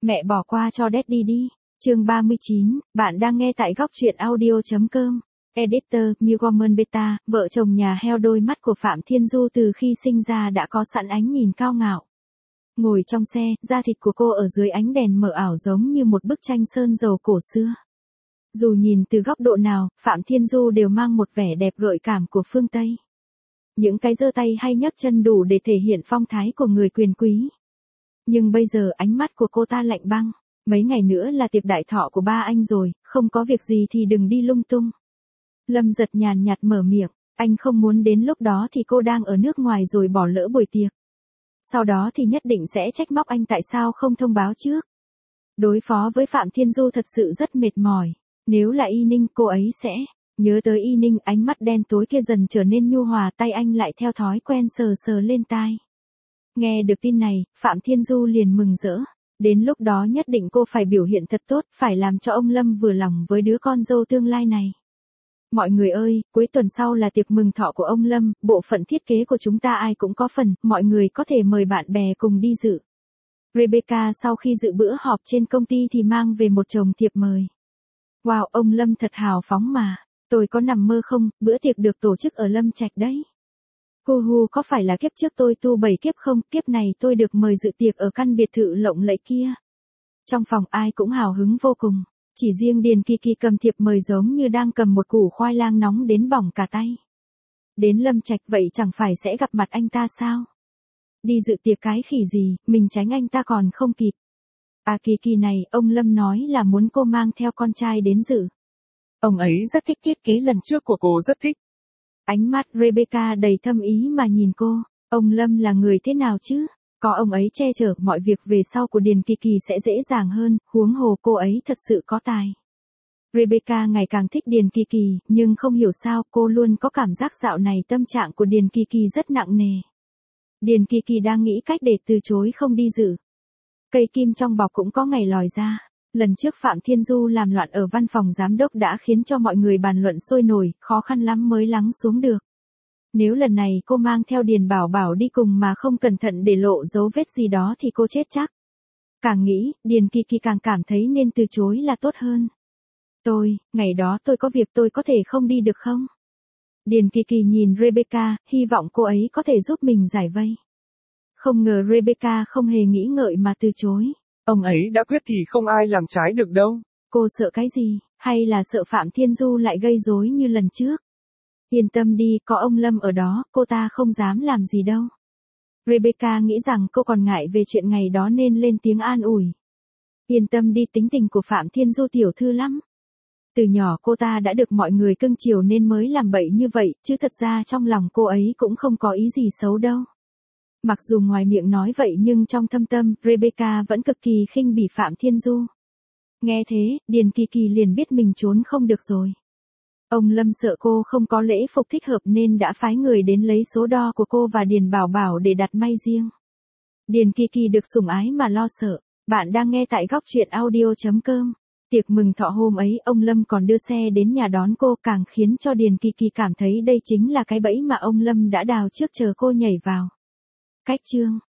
Mẹ bỏ qua cho Daddy đi. Chương 39, bạn đang nghe tại góc truyện audio.com. Editor, Milgorman Beta, vợ chồng nhà heo đôi mắt của Phạm Thiên Du từ khi sinh ra đã có sẵn ánh nhìn cao ngạo. Ngồi trong xe, da thịt của cô ở dưới ánh đèn mờ ảo giống như một bức tranh sơn dầu cổ xưa. Dù nhìn từ góc độ nào, Phạm Thiên Du đều mang một vẻ đẹp gợi cảm của phương Tây. Những cái giơ tay hay nhấc chân đủ để thể hiện phong thái của người quyền quý. Nhưng bây giờ ánh mắt của cô ta lạnh băng. Mấy ngày nữa là tiệc đại thọ của ba anh rồi, không có việc gì thì đừng đi lung tung. Lâm Giật nhàn nhạt mở miệng, anh không muốn đến lúc đó thì cô đang ở nước ngoài rồi bỏ lỡ buổi tiệc. Sau đó thì nhất định sẽ trách móc anh tại sao không thông báo trước. Đối phó với Phạm Thiên Du thật sự rất mệt mỏi. Nếu là Y Ninh cô ấy sẽ nhớ tới Y Ninh, ánh mắt đen tối kia dần trở nên nhu hòa, tay anh lại theo thói quen sờ sờ lên tai. Nghe được tin này, Phạm Thiên Du liền mừng rỡ. Đến lúc đó nhất định cô phải biểu hiện thật tốt, phải làm cho ông Lâm vừa lòng với đứa con dâu tương lai này. Mọi người ơi, cuối tuần sau là tiệc mừng thọ của ông Lâm, bộ phận thiết kế của chúng ta ai cũng có phần, mọi người có thể mời bạn bè cùng đi dự. Rebecca sau khi dự bữa họp trên công ty thì mang về một chồng thiệp mời. Wow, ông Lâm thật hào phóng mà, tôi có nằm mơ không, bữa tiệc được tổ chức ở Lâm Trạch đấy. Hu có phải là kiếp trước tôi tu 7 kiếp không, kiếp này tôi được mời dự tiệc ở căn biệt thự lộng lẫy kia. Trong phòng ai cũng hào hứng vô cùng, chỉ riêng Điền Kỳ Kỳ cầm thiệp mời giống như đang cầm một củ khoai lang nóng đến bỏng cả tay. Đến Lâm Trạch vậy chẳng phải sẽ gặp mặt anh ta sao? Đi dự tiệc cái khỉ gì, mình tránh anh ta còn không kịp. À Kỳ Kỳ này, ông Lâm nói là muốn cô mang theo con trai đến dự. Ông ấy rất thích thiết kế lần trước của cô, rất thích. Ánh mắt Rebecca đầy thâm ý mà nhìn cô, ông Lâm là người thế nào chứ? Có ông ấy che chở, mọi việc về sau của Điền Kỳ Kỳ sẽ dễ dàng hơn, huống hồ cô ấy thật sự có tài. Rebecca ngày càng thích Điền Kỳ Kỳ, nhưng không hiểu sao cô luôn có cảm giác dạo này tâm trạng của Điền Kỳ Kỳ rất nặng nề. Điền Kỳ Kỳ đang nghĩ cách để từ chối không đi dự. Cây kim trong bọc cũng có ngày lòi ra. Lần trước Phạm Thiên Du làm loạn ở văn phòng giám đốc đã khiến cho mọi người bàn luận sôi nổi, khó khăn lắm mới lắng xuống được. Nếu lần này cô mang theo Điền Bảo Bảo đi cùng mà không cẩn thận để lộ dấu vết gì đó thì cô chết chắc. Càng nghĩ, Điền Kỳ Kỳ càng cảm thấy nên từ chối là tốt hơn. Ngày đó tôi có việc, tôi có thể không đi được không? Điền Kỳ Kỳ nhìn Rebecca, hy vọng cô ấy có thể giúp mình giải vây. Không ngờ Rebecca không hề nghĩ ngợi mà từ chối. Ông ấy đã quyết thì không ai làm trái được đâu. Cô sợ cái gì, hay là sợ Phạm Thiên Du lại gây rối như lần trước? Yên tâm đi, có ông Lâm ở đó, cô ta không dám làm gì đâu. Rebecca nghĩ rằng cô còn ngại về chuyện ngày đó nên lên tiếng an ủi. Yên tâm đi, tính tình của Phạm Thiên Du tiểu thư lắm. Từ nhỏ cô ta đã được mọi người cưng chiều nên mới làm bậy như vậy, chứ thật ra trong lòng cô ấy cũng không có ý gì xấu đâu. Mặc dù ngoài miệng nói vậy nhưng trong thâm tâm, Rebecca vẫn cực kỳ khinh bỉ Phạm Thiên Du. Nghe thế, Điền Kỳ Kỳ liền biết mình trốn không được rồi. Ông Lâm sợ cô không có lễ phục thích hợp nên đã phái người đến lấy số đo của cô và Điền Bảo Bảo để đặt may riêng. Điền Kỳ Kỳ được sủng ái mà lo sợ. Bạn đang nghe tại góc truyện audio.com. Tiệc mừng thọ hôm ấy ông Lâm còn đưa xe đến nhà đón cô, càng khiến cho Điền Kỳ Kỳ cảm thấy đây chính là cái bẫy mà ông Lâm đã đào trước chờ cô nhảy vào. Cách chương